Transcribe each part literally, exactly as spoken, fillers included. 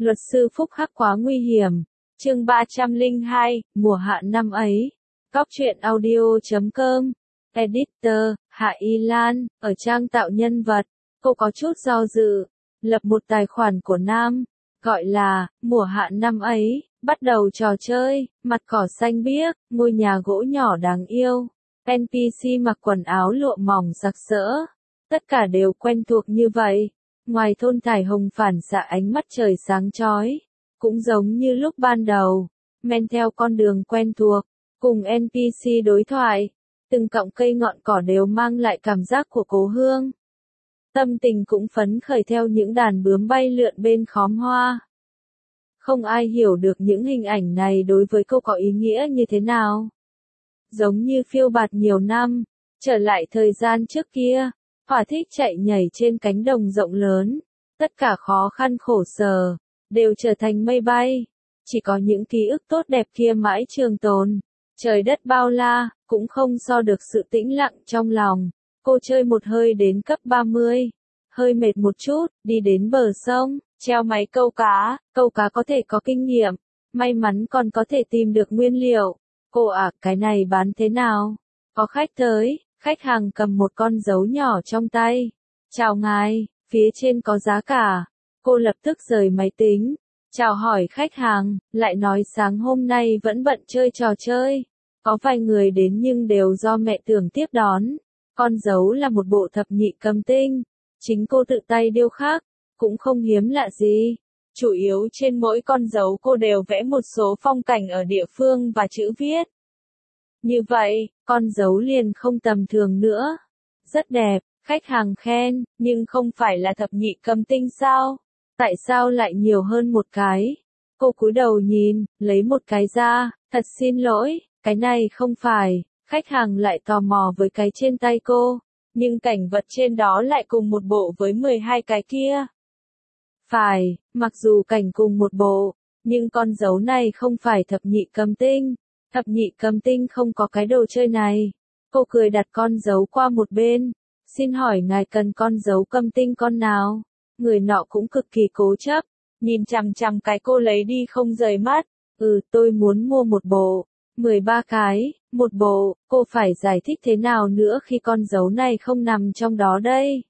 Luật sư Phúc Hắc quá nguy hiểm. Chương ba trăm lẻ hai, mùa hạ năm ấy. Góc truyện audio chấm com. Editor, Hạ Y Lan, ở trang tạo nhân vật, cô có chút do dự, lập một tài khoản của Nam, gọi là, mùa hạ năm ấy, bắt đầu trò chơi, mặt cỏ xanh biếc, ngôi nhà gỗ nhỏ đáng yêu, en pê xê mặc quần áo lụa mỏng sặc sỡ, tất cả đều quen thuộc như vậy, ngoài thôn thải hồng phản xạ ánh mắt trời sáng chói, cũng giống như lúc ban đầu, men theo con đường quen thuộc, cùng en pê xê đối thoại. Từng cọng cây ngọn cỏ đều mang lại cảm giác của cố hương. Tâm tình cũng phấn khởi theo những đàn bướm bay lượn bên khóm hoa. Không ai hiểu được những hình ảnh này đối với cô có ý nghĩa như thế nào. Giống như phiêu bạt nhiều năm, trở lại thời gian trước kia, thỏa thích chạy nhảy trên cánh đồng rộng lớn, tất cả khó khăn khổ sở, đều trở thành mây bay. Chỉ có những ký ức tốt đẹp kia mãi trường tồn. Trời đất bao la, cũng không so được sự tĩnh lặng trong lòng. Cô chơi một hơi đến cấp ba mươi. Hơi mệt một chút, đi đến bờ sông, treo máy câu cá. Câu cá có thể có kinh nghiệm. May mắn còn có thể tìm được nguyên liệu. Cô à, cái này bán thế nào? Có khách tới, khách hàng cầm một con dấu nhỏ trong tay. Chào ngài, phía trên có giá cả. Cô lập tức rời máy tính. Chào hỏi khách hàng, lại nói sáng hôm nay vẫn bận chơi trò chơi. Có vài người đến nhưng đều do mẹ Tưởng tiếp đón. Con dấu là một bộ thập nhị cầm tinh. Chính cô tự tay điêu khắc, cũng không hiếm lạ gì. Chủ yếu trên mỗi con dấu cô đều vẽ một số phong cảnh ở địa phương và chữ viết. Như vậy, con dấu liền không tầm thường nữa. Rất đẹp, khách hàng khen, nhưng không phải là thập nhị cầm tinh sao? Tại sao lại nhiều hơn một cái? Cô cúi đầu nhìn, lấy một cái ra, thật xin lỗi, cái này không phải. Khách hàng lại tò mò với cái trên tay cô, nhưng cảnh vật trên đó lại cùng một bộ với mười hai cái kia. Phải, mặc dù cảnh cùng một bộ, nhưng con dấu này không phải thập nhị cầm tinh. Thập nhị cầm tinh không có cái đồ chơi này. Cô cười đặt con dấu qua một bên. Xin hỏi ngài cần con dấu cầm tinh con nào? Người nọ cũng cực kỳ cố chấp, nhìn chằm chằm cái cô lấy đi không rời mắt. Ừ, tôi muốn mua một bộ, mười ba cái, một bộ, cô phải giải thích thế nào nữa khi con dấu này không nằm trong đó đây?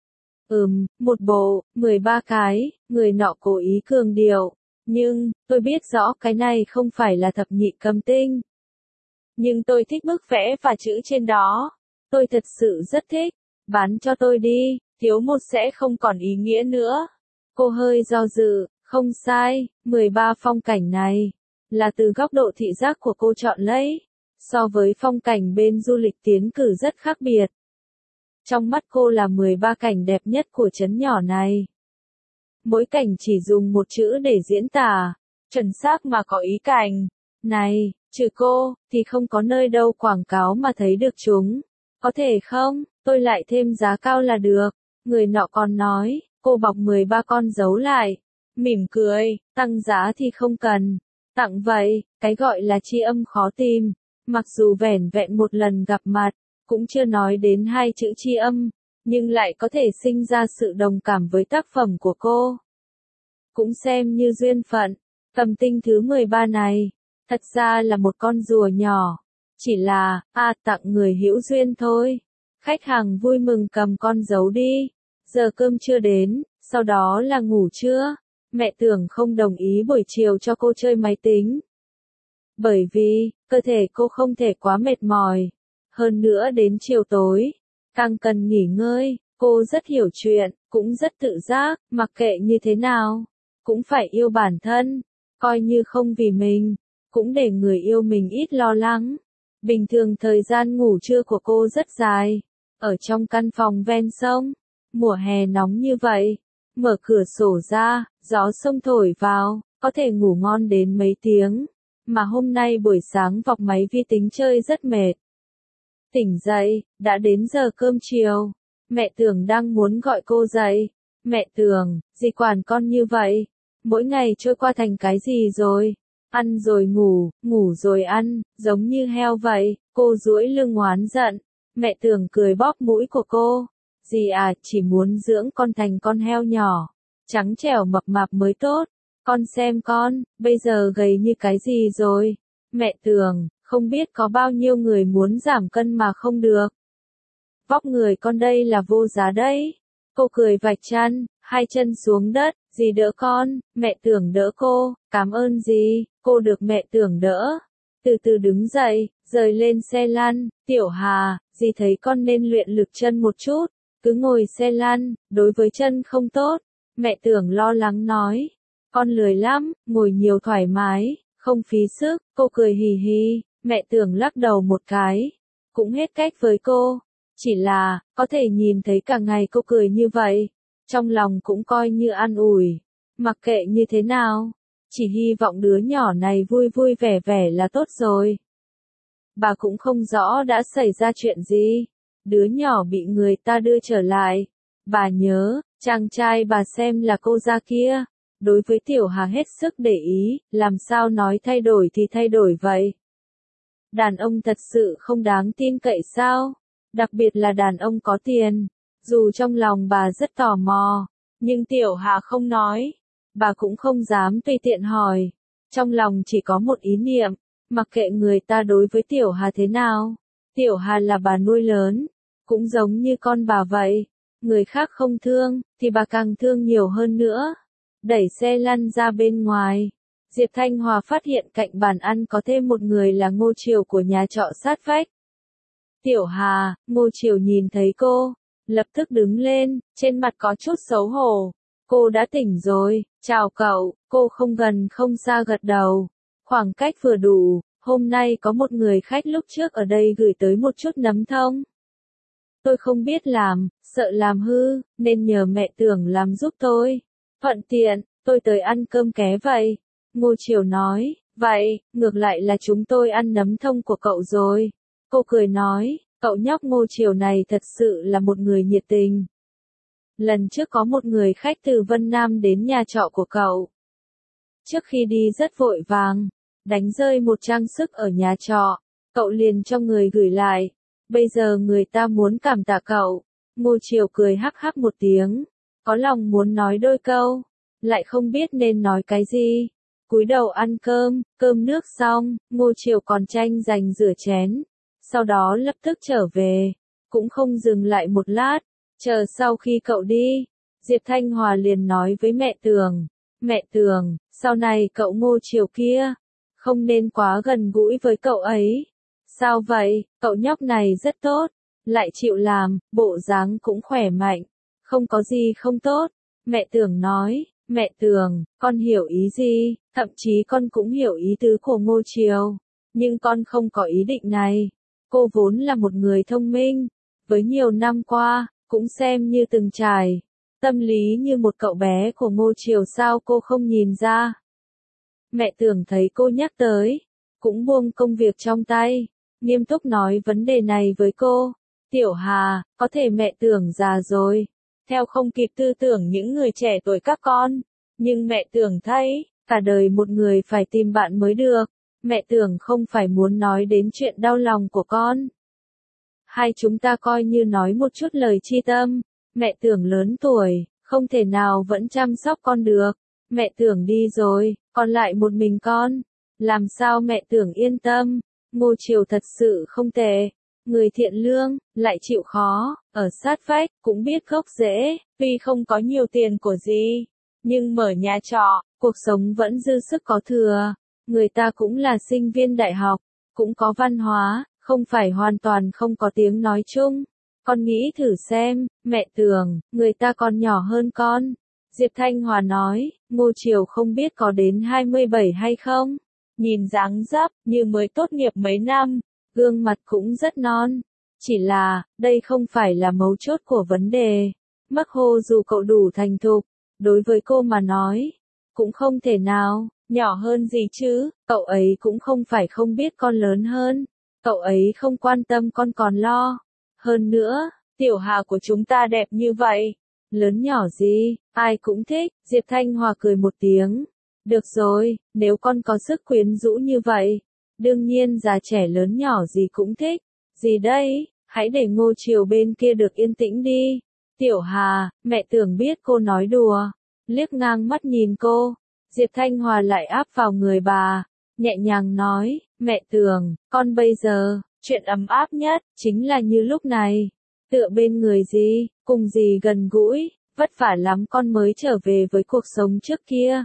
Ừm, một bộ, mười ba cái, người nọ cố ý cường điệu. Nhưng, tôi biết rõ cái này không phải là thập nhị cầm tinh. Nhưng tôi thích bức vẽ và chữ trên đó. Tôi thật sự rất thích, bán cho tôi đi. Thiếu một sẽ không còn ý nghĩa nữa. Cô hơi do dự, không sai, mười ba phong cảnh này, là từ góc độ thị giác của cô chọn lấy. So với phong cảnh bên du lịch tiến cử rất khác biệt. Trong mắt cô là mười ba cảnh đẹp nhất của trấn nhỏ này. Mỗi cảnh chỉ dùng một chữ để diễn tả, chuẩn xác mà có ý cảnh. Này, trừ cô, thì không có nơi đâu quảng cáo mà thấy được chúng. Có thể không, tôi lại thêm giá cao là được. Người nọ còn nói, cô bọc mười ba con dấu lại, mỉm cười, tăng giá thì không cần, tặng vậy, cái gọi là tri âm khó tìm, mặc dù vẻn vẹn một lần gặp mặt, cũng chưa nói đến hai chữ tri âm, nhưng lại có thể sinh ra sự đồng cảm với tác phẩm của cô. Cũng xem như duyên phận, cầm tinh thứ mười ba này, thật ra là một con rùa nhỏ, chỉ là, a tặng người hữu duyên thôi. Khách hàng vui mừng cầm con dấu đi. Giờ cơm chưa đến, sau đó là ngủ trưa. Mẹ Tưởng không đồng ý buổi chiều cho cô chơi máy tính. Bởi vì, cơ thể cô không thể quá mệt mỏi. Hơn nữa đến chiều tối, càng cần nghỉ ngơi. Cô rất hiểu chuyện, cũng rất tự giác, mặc kệ như thế nào. Cũng phải yêu bản thân, coi như không vì mình, cũng để người yêu mình ít lo lắng. Bình thường thời gian ngủ trưa của cô rất dài. Ở trong căn phòng ven sông, mùa hè nóng như vậy, mở cửa sổ ra, gió sông thổi vào, có thể ngủ ngon đến mấy tiếng, mà hôm nay buổi sáng vọc máy vi tính chơi rất mệt. Tỉnh dậy, đã đến giờ cơm chiều, mẹ Tưởng đang muốn gọi cô dậy. Mẹ Tưởng, gì quản con như vậy? Mỗi ngày trôi qua thành cái gì rồi? Ăn rồi ngủ, ngủ rồi ăn, giống như heo vậy. Cô duỗi lưng oán giận. Mẹ Tưởng cười bóp mũi của cô. Dì à, chỉ muốn dưỡng con thành con heo nhỏ, trắng trẻo mập mạp mới tốt. Con xem con, bây giờ gầy như cái gì rồi. Mẹ Tường, không biết có bao nhiêu người muốn giảm cân mà không được. Vóc người con đây là vô giá đấy. Cô cười vạch chân, hai chân xuống đất, dì đỡ con, mẹ Tường đỡ cô, cảm ơn dì, cô được mẹ Tường đỡ. Từ từ đứng dậy, rời lên xe lăn, Tiểu Hà, dì thấy con nên luyện lực chân một chút, cứ ngồi xe lăn, đối với chân không tốt. Mẹ Tường lo lắng nói, con lười lắm, ngồi nhiều thoải mái, không phí sức, cô cười hì hì, mẹ Tường lắc đầu một cái, cũng hết cách với cô. Chỉ là, có thể nhìn thấy cả ngày cô cười như vậy, trong lòng cũng coi như an ủi, mặc kệ như thế nào, chỉ hy vọng đứa nhỏ này vui vui vẻ vẻ là tốt rồi. Bà cũng không rõ đã xảy ra chuyện gì, đứa nhỏ bị người ta đưa trở lại, bà nhớ, chàng trai bà xem là cô gia kia, đối với Tiểu Hà hết sức để ý, làm sao nói thay đổi thì thay đổi vậy. Đàn ông thật sự không đáng tin cậy sao? Đặc biệt là đàn ông có tiền. Dù trong lòng bà rất tò mò, nhưng Tiểu Hà không nói. Bà cũng không dám tùy tiện hỏi. Trong lòng chỉ có một ý niệm, mặc kệ người ta đối với Tiểu Hà thế nào. Tiểu Hà là bà nuôi lớn, cũng giống như con bà vậy. Người khác không thương, thì bà càng thương nhiều hơn nữa. Đẩy xe lăn ra bên ngoài. Diệp Thanh Hòa phát hiện cạnh bàn ăn có thêm một người là Ngô Triều của nhà trọ sát vách. Tiểu Hà, Ngô Triều nhìn thấy cô, lập tức đứng lên, trên mặt có chút xấu hổ. Cô đã tỉnh rồi, chào cậu, cô không gần không xa gật đầu. Khoảng cách vừa đủ, hôm nay có một người khách lúc trước ở đây gửi tới một chút nấm thông. Tôi không biết làm, sợ làm hư, nên nhờ mẹ Tưởng làm giúp tôi. Thuận tiện, tôi tới ăn cơm ké vậy. Ngô Triều nói, vậy, ngược lại là chúng tôi ăn nấm thông của cậu rồi. Cô cười nói, cậu nhóc Ngô Triều này thật sự là một người nhiệt tình. Lần trước có một người khách từ Vân Nam đến nhà trọ của cậu. Trước khi đi rất vội vàng, đánh rơi một trang sức ở nhà trọ, cậu liền cho người gửi lại. Bây giờ người ta muốn cảm tạ cậu. Ngô Triều cười hắc hắc một tiếng, có lòng muốn nói đôi câu, lại không biết nên nói cái gì. Cúi đầu ăn cơm, cơm nước xong, Ngô Triều còn tranh giành rửa chén. Sau đó lập tức trở về, cũng không dừng lại một lát, chờ sau khi cậu đi, Diệp Thanh Hòa liền nói với mẹ Tường, mẹ Tường, sau này cậu Ngô Triều kia, không nên quá gần gũi với cậu ấy. Sao vậy, cậu nhóc này rất tốt, lại chịu làm, bộ dáng cũng khỏe mạnh, không có gì không tốt. Mẹ Tường nói, mẹ Tường, con hiểu ý gì, thậm chí con cũng hiểu ý tứ của Ngô Triều, nhưng con không có ý định này. Cô vốn là một người thông minh, với nhiều năm qua, cũng xem như từng trải, tâm lý như một cậu bé của Ngô Triều sao cô không nhìn ra. Mẹ Tưởng thấy cô nhắc tới, cũng buông công việc trong tay, nghiêm túc nói vấn đề này với cô. Tiểu Hà, có thể mẹ Tưởng già rồi, theo không kịp tư tưởng những người trẻ tuổi các con, nhưng mẹ Tưởng thấy, cả đời một người phải tìm bạn mới được. Mẹ Tưởng không phải muốn nói đến chuyện đau lòng của con. Hai chúng ta coi như nói một chút lời chi tâm. Mẹ Tưởng lớn tuổi, không thể nào vẫn chăm sóc con được. Mẹ Tưởng đi rồi, còn lại một mình con. Làm sao mẹ Tưởng yên tâm? Ngô Triều thật sự không tệ. Người thiện lương, lại chịu khó, ở sát vách, cũng biết gốc rễ, tuy không có nhiều tiền của gì. Nhưng mở nhà trọ, cuộc sống vẫn dư sức có thừa. Người ta cũng là sinh viên đại học, cũng có văn hóa, không phải hoàn toàn không có tiếng nói chung. Con nghĩ thử xem, mẹ Tường, người ta còn nhỏ hơn con. Diệp Thanh Hòa nói, Ngô Triều không biết có đến hai mươi bảy hay không. Nhìn dáng dấp, như mới tốt nghiệp mấy năm, gương mặt cũng rất non. Chỉ là, đây không phải là mấu chốt của vấn đề. Mắc Hồ dù cậu đủ thành thục, đối với cô mà nói, cũng không thể nào. Nhỏ hơn gì chứ, cậu ấy cũng không phải không biết con lớn hơn. Cậu ấy không quan tâm con còn lo. Hơn nữa, Tiểu Hà của chúng ta đẹp như vậy. Lớn nhỏ gì, ai cũng thích. Diệp Thanh Hòa cười một tiếng. Được rồi, nếu con có sức quyến rũ như vậy. Đương nhiên già trẻ lớn nhỏ gì cũng thích. Gì đây, hãy để Ngô Triều bên kia được yên tĩnh đi. Tiểu Hà, mẹ Tưởng biết cô nói đùa. Liếc ngang mắt nhìn cô. Diệp Thanh Hòa lại áp vào người bà, nhẹ nhàng nói, mẹ Tường, con bây giờ, chuyện ấm áp nhất, chính là như lúc này. Tựa bên người gì, cùng gì gần gũi, vất vả lắm con mới trở về với cuộc sống trước kia.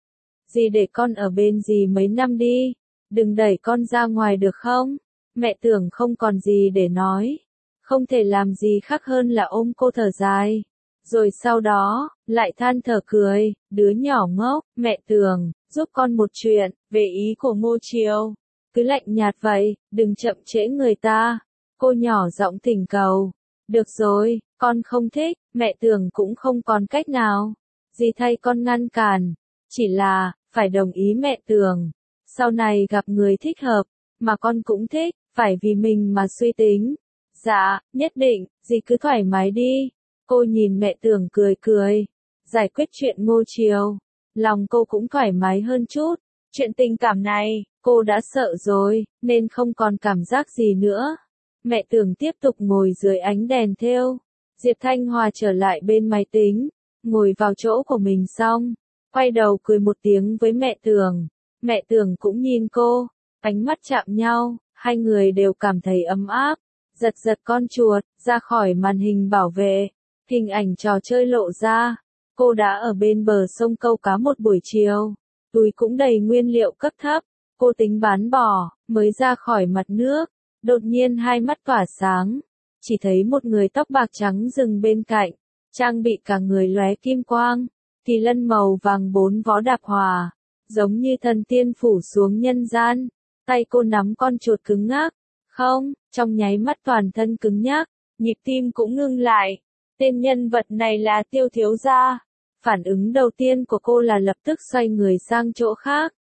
Dì để con ở bên dì mấy năm đi, đừng đẩy con ra ngoài được không? Mẹ Tưởng không còn gì để nói, không thể làm gì khác hơn là ôm cô thở dài. Rồi sau đó, lại than thở cười, đứa nhỏ ngốc, mẹ Tường, giúp con một chuyện, về ý của Ngô Chiêu. Cứ lạnh nhạt vậy, đừng chậm trễ người ta. Cô nhỏ giọng thỉnh cầu. Được rồi, con không thích, mẹ Tường cũng không còn cách nào. Dì thay con ngăn cản, chỉ là, phải đồng ý mẹ Tường. Sau này gặp người thích hợp, mà con cũng thích, phải vì mình mà suy tính. Dạ, nhất định, dì cứ thoải mái đi. Cô nhìn mẹ Tường cười cười, giải quyết chuyện Ngô Chiêu, lòng cô cũng thoải mái hơn chút. Chuyện tình cảm này, cô đã sợ rồi, nên không còn cảm giác gì nữa. Mẹ Tường tiếp tục ngồi dưới ánh đèn thêu. Diệp Thanh Hòa trở lại bên máy tính, ngồi vào chỗ của mình xong, quay đầu cười một tiếng với mẹ Tường. Mẹ Tường cũng nhìn cô, ánh mắt chạm nhau, hai người đều cảm thấy ấm áp. Giật giật con chuột, ra khỏi màn hình bảo vệ. Hình ảnh trò chơi lộ ra, cô đã ở bên bờ sông câu cá một buổi chiều, túi cũng đầy nguyên liệu cấp thấp, cô tính bán bỏ, mới ra khỏi mặt nước, đột nhiên hai mắt tỏa sáng, chỉ thấy một người tóc bạc trắng dừng bên cạnh, trang bị cả người lóe kim quang, kỳ lân màu vàng bốn vó đạp hòa, giống như thần tiên phủ xuống nhân gian, tay cô nắm con chuột cứng ngắc, không, trong nháy mắt toàn thân cứng nhắc, nhịp tim cũng ngưng lại. Tên nhân vật này là Tiêu thiếu gia. Phản ứng đầu tiên của cô là lập tức xoay người sang chỗ khác.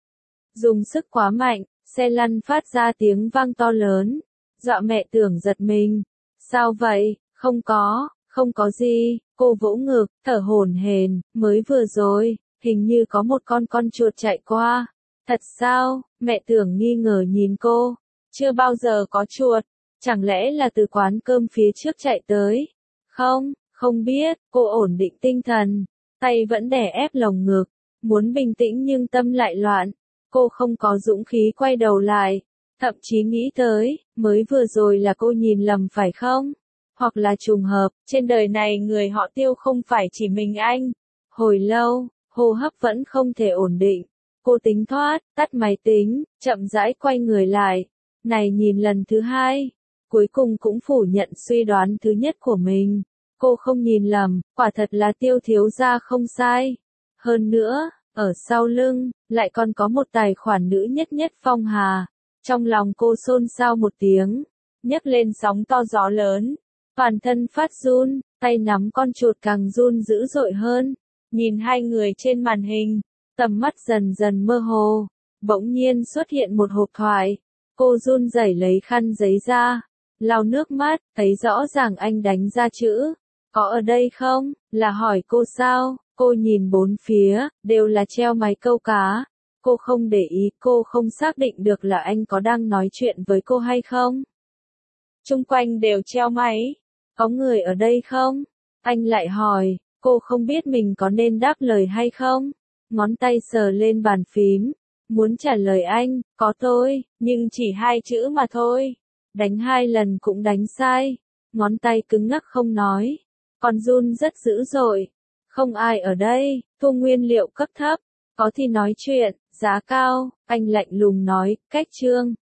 Dùng sức quá mạnh, xe lăn phát ra tiếng vang to lớn. Dọa mẹ Tưởng giật mình. Sao vậy? Không có, không có gì. Cô vỗ ngực, thở hổn hển, mới vừa rồi, hình như có một con con chuột chạy qua. Thật sao? Mẹ Tưởng nghi ngờ nhìn cô. Chưa bao giờ có chuột. Chẳng lẽ là từ quán cơm phía trước chạy tới? Không, không biết, cô ổn định tinh thần, tay vẫn đè ép lồng ngực, muốn bình tĩnh nhưng tâm lại loạn. Cô không có dũng khí quay đầu lại, thậm chí nghĩ tới, mới vừa rồi là cô nhìn lầm phải không? Hoặc là trùng hợp, trên đời này người họ Tiêu không phải chỉ mình anh. Hồi lâu, hô hấp vẫn không thể ổn định. Cô tính thoát, tắt máy tính, chậm rãi quay người lại. Này nhìn lần thứ hai. Cuối cùng cũng phủ nhận suy đoán thứ nhất của mình. Cô không nhìn lầm, quả thật là Tiêu thiếu gia không sai. Hơn nữa, ở sau lưng, lại còn có một tài khoản nữ nhất nhất Phong Hà. Trong lòng cô xôn xao một tiếng, nhấc lên sóng to gió lớn. Toàn thân phát run, tay nắm con chuột càng run dữ dội hơn. Nhìn hai người trên màn hình, tầm mắt dần dần mơ hồ. Bỗng nhiên xuất hiện một hộp thoại. Cô run rẩy lấy khăn giấy ra. Lau nước mắt, thấy rõ ràng anh đánh ra chữ. Có ở đây không? Là hỏi cô sao? Cô nhìn bốn phía, đều là treo máy câu cá. Cô không để ý, cô không xác định được là anh có đang nói chuyện với cô hay không. Chung quanh đều treo máy. Có người ở đây không? Anh lại hỏi, cô không biết mình có nên đáp lời hay không? Ngón tay sờ lên bàn phím. Muốn trả lời anh, có tôi, nhưng chỉ hai chữ mà thôi. Đánh hai lần cũng đánh sai. Ngón tay cứng ngắc không nói. Còn run rất dữ dội. Không ai ở đây, thu nguyên liệu cấp thấp. Có thì nói chuyện, giá cao, anh lạnh lùng nói, cách chương.